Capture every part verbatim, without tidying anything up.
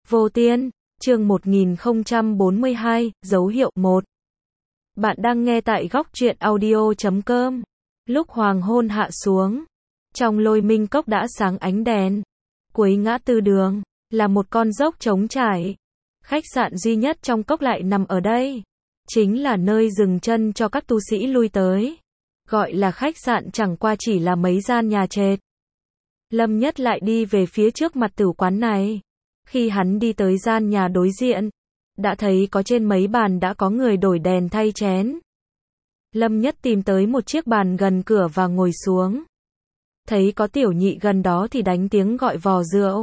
Vô Tiên, chương một nghìn không trăm bốn mươi hai, dấu hiệu một. Bạn đang nghe tại góc truyện audio chấm com. Lúc hoàng hôn hạ xuống, trong Lôi Minh Cốc đã sáng ánh đèn. Cuối ngã tư đường, là một con dốc trống trải. Khách sạn duy nhất trong cốc lại nằm ở đây. Chính là nơi dừng chân cho các tu sĩ lui tới. Gọi là khách sạn chẳng qua chỉ là mấy gian nhà trệt. Lâm Nhất lại đi về phía trước mặt tử quán này. Khi hắn đi tới gian nhà đối diện, đã thấy có trên mấy bàn đã có người đổi đèn thay chén. Lâm Nhất tìm tới một chiếc bàn gần cửa và ngồi xuống. Thấy có tiểu nhị gần đó thì đánh tiếng gọi vò rượu.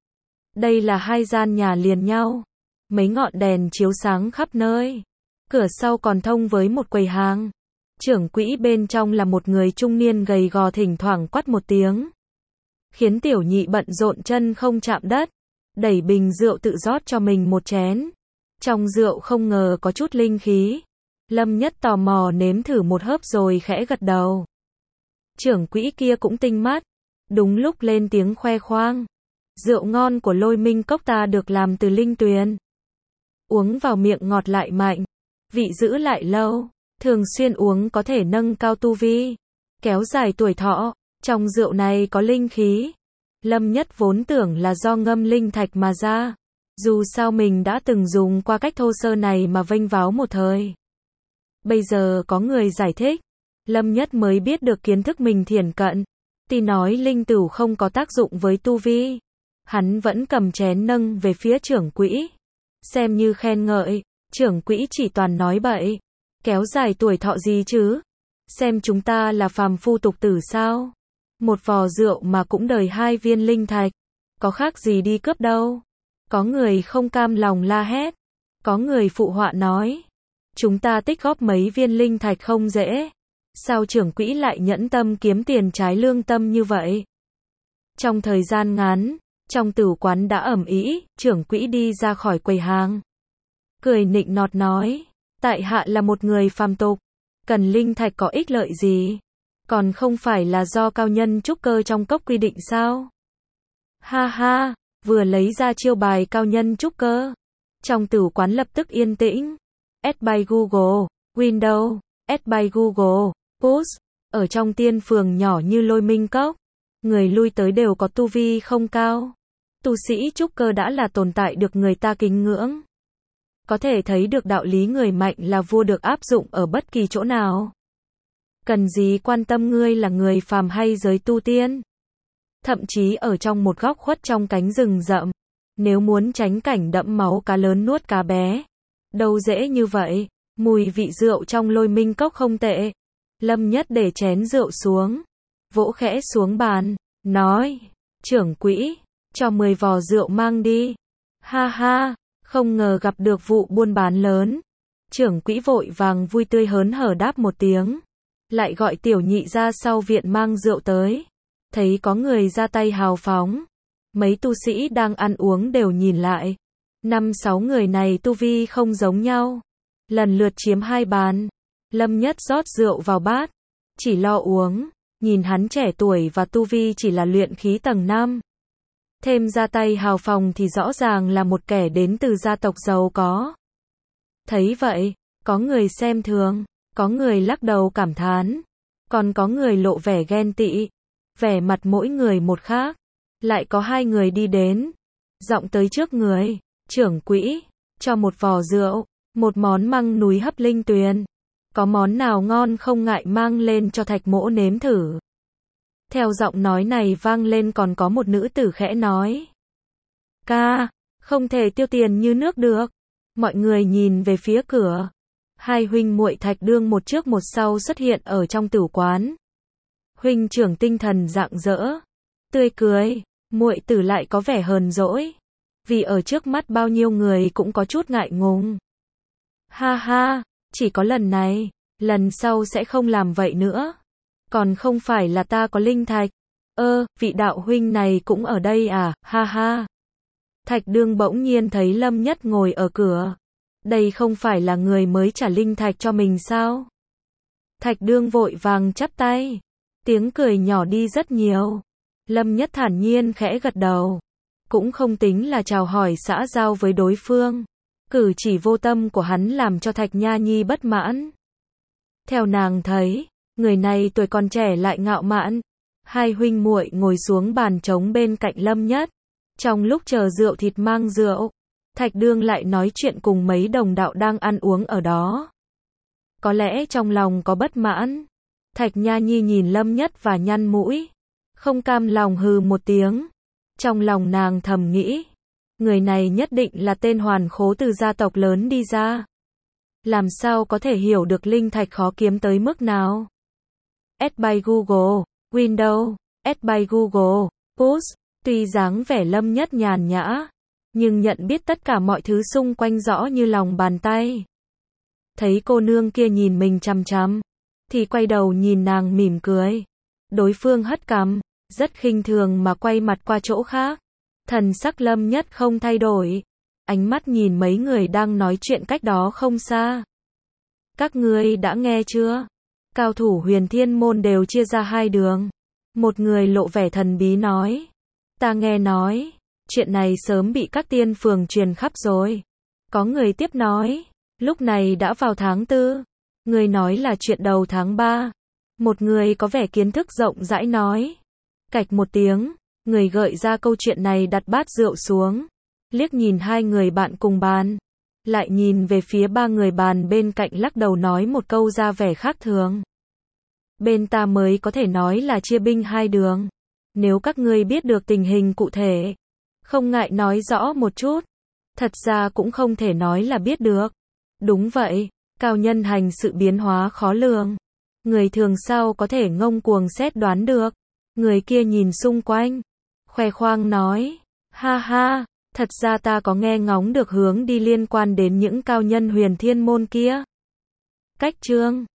Đây là hai gian nhà liền nhau. Mấy ngọn đèn chiếu sáng khắp nơi. Cửa sau còn thông với một quầy hàng. Trưởng quỹ bên trong là một người trung niên gầy gò thỉnh thoảng quát một tiếng. Khiến tiểu nhị bận rộn chân không chạm đất. Đẩy bình rượu tự rót cho mình một chén. Trong rượu không ngờ có chút linh khí. Lâm Nhất tò mò nếm thử một hớp rồi khẽ gật đầu. Trưởng quỹ kia cũng tinh mắt. Đúng lúc lên tiếng khoe khoang. Rượu ngon của Lôi Minh Cốc ta được làm từ linh tuyền. Uống vào miệng ngọt lại mạnh. Vị giữ lại lâu. Thường xuyên uống có thể nâng cao tu vi. Kéo dài tuổi thọ. Trong rượu này có linh khí. Lâm Nhất vốn tưởng là do ngâm linh thạch mà ra. Dù sao mình đã từng dùng qua cách thô sơ này mà vênh váo một thời. Bây giờ có người giải thích. Lâm Nhất mới biết được kiến thức mình thiển cận. Tuy nói linh tửu không có tác dụng với tu vi. Hắn vẫn cầm chén nâng về phía trưởng quỹ. Xem như khen ngợi. Trưởng quỹ chỉ toàn nói bậy. Kéo dài tuổi thọ gì chứ? Xem chúng ta là phàm phu tục tử sao? Một vò rượu mà cũng đời hai viên linh thạch. Có khác gì đi cướp đâu. Có người không cam lòng la hét. Có người phụ họa nói. Chúng ta tích góp mấy viên linh thạch không dễ. Sao trưởng quỹ lại nhẫn tâm kiếm tiền trái lương tâm như vậy? Trong thời gian ngắn, trong tử quán đã ầm ĩ, trưởng quỹ đi ra khỏi quầy hàng. Cười nịnh nọt nói. Tại hạ là một người phàm tục. Cần linh thạch có ích lợi gì? Còn không phải là do cao nhân trúc cơ trong cốc quy định sao? Ha ha, vừa lấy ra chiêu bài cao nhân trúc cơ. Trong tử quán lập tức yên tĩnh. Add by Google, Windows, Add by Google, Push. Ở trong tiên phường nhỏ như Lôi Minh Cốc, người lui tới đều có tu vi không cao. Tu sĩ trúc cơ đã là tồn tại được người ta kính ngưỡng. Có thể thấy được đạo lý người mạnh là vua được áp dụng ở bất kỳ chỗ nào. Cần gì quan tâm ngươi là người phàm hay giới tu tiên. Thậm chí ở trong một góc khuất trong cánh rừng rậm. Nếu muốn tránh cảnh đẫm máu cá lớn nuốt cá bé. Đâu dễ như vậy. Mùi vị rượu trong Lôi Minh Cốc không tệ. Lâm Nhất để chén rượu xuống. Vỗ khẽ xuống bàn. Nói. Trưởng quỹ. Cho mười vò rượu mang đi. Ha ha. Không ngờ gặp được vụ buôn bán lớn. Trưởng quỹ vội vàng vui tươi hớn hở đáp một tiếng. Lại gọi tiểu nhị ra sau viện mang rượu tới. Thấy có người ra tay hào phóng. Mấy tu sĩ đang ăn uống đều nhìn lại. Năm sáu người này tu vi không giống nhau. Lần lượt chiếm hai bàn. Lâm Nhất rót rượu vào bát. Chỉ lo uống. Nhìn hắn trẻ tuổi và tu vi chỉ là luyện khí tầng năm. Thêm ra tay hào phóng thì rõ ràng là một kẻ đến từ gia tộc giàu có. Thấy vậy, có người xem thường. Có người lắc đầu cảm thán. Còn có người lộ vẻ ghen tị. Vẻ mặt mỗi người một khác. Lại có hai người đi đến. Giọng tới trước người. Trưởng quỹ. Cho một vò rượu. Một món măng núi hấp linh tuyền. Có món nào ngon không ngại mang lên cho Thạch Mỗ nếm thử. Theo giọng nói này vang lên còn có một nữ tử khẽ nói. Ca. Không thể tiêu tiền như nước được. Mọi người nhìn về phía cửa. Hai huynh muội Thạch Đương một trước một sau xuất hiện ở trong tử quán. Huynh trưởng tinh thần rạng rỡ, tươi cười, muội tử lại có vẻ hờn dỗi, vì ở trước mắt bao nhiêu người cũng có chút ngại ngùng. Ha ha, chỉ có lần này, lần sau sẽ không làm vậy nữa. Còn không phải là ta có linh thạch. Ơ, vị đạo huynh này cũng ở đây à, ha ha. Thạch Đương bỗng nhiên thấy Lâm Nhất ngồi ở cửa. Đây không phải là người mới trả linh thạch cho mình sao? Thạch Đương vội vàng chắp tay. Tiếng cười nhỏ đi rất nhiều. Lâm Nhất thản nhiên khẽ gật đầu. cũng không tính là chào hỏi xã giao với đối phương. Cử chỉ vô tâm của hắn làm cho Thạch Nha Nhi bất mãn. Theo nàng thấy, người này tuổi còn trẻ lại ngạo mạn. Hai huynh muội ngồi xuống bàn trống bên cạnh Lâm Nhất. Trong lúc chờ rượu thịt mang rượu, Thạch Đương lại nói chuyện cùng mấy đồng đạo đang ăn uống ở đó. Có lẽ trong lòng có bất mãn. Thạch Nha Nhi nhìn Lâm Nhất và nhăn mũi. Không cam lòng hừ một tiếng. Trong lòng nàng thầm nghĩ. Người này nhất định là tên hoàn khố từ gia tộc lớn đi ra. Làm sao có thể hiểu được linh thạch khó kiếm tới mức nào. Add by Google, Windows, Add by Google, Push. Tuy dáng vẻ Lâm Nhất nhàn nhã, nhưng nhận biết tất cả mọi thứ xung quanh rõ như lòng bàn tay. Thấy cô nương kia nhìn mình chằm chằm, thì quay đầu nhìn nàng mỉm cười. Đối phương hất cằm, rất khinh thường mà quay mặt qua chỗ khác. Thần sắc Lâm Nhất không thay đổi, ánh mắt nhìn mấy người đang nói chuyện cách đó không xa. Các ngươi đã nghe chưa? Cao thủ Huyền Thiên môn đều chia ra hai đường. Một người lộ vẻ thần bí nói. Ta nghe nói, chuyện này sớm bị các tiên phường truyền khắp rồi. Có người tiếp nói, lúc này đã vào tháng tư. Người nói là chuyện đầu tháng ba. Một người có vẻ kiến thức rộng rãi nói. Cạch một tiếng, người gợi ra câu chuyện này đặt bát rượu xuống. Liếc nhìn hai người bạn cùng bàn. Lại nhìn về phía ba người bàn bên cạnh lắc đầu nói một câu ra vẻ khác thường. Bên ta mới có thể nói là chia binh hai đường. Nếu các ngươi biết được tình hình cụ thể, không ngại nói rõ một chút. Thật ra cũng không thể nói là biết được. Đúng vậy, cao nhân hành sự biến hóa khó lường. Người thường sao có thể ngông cuồng xét đoán được. Người kia nhìn xung quanh, khoe khoang nói, ha ha, thật ra ta có nghe ngóng được hướng đi liên quan đến những cao nhân Huyền Thiên môn kia. Cách chương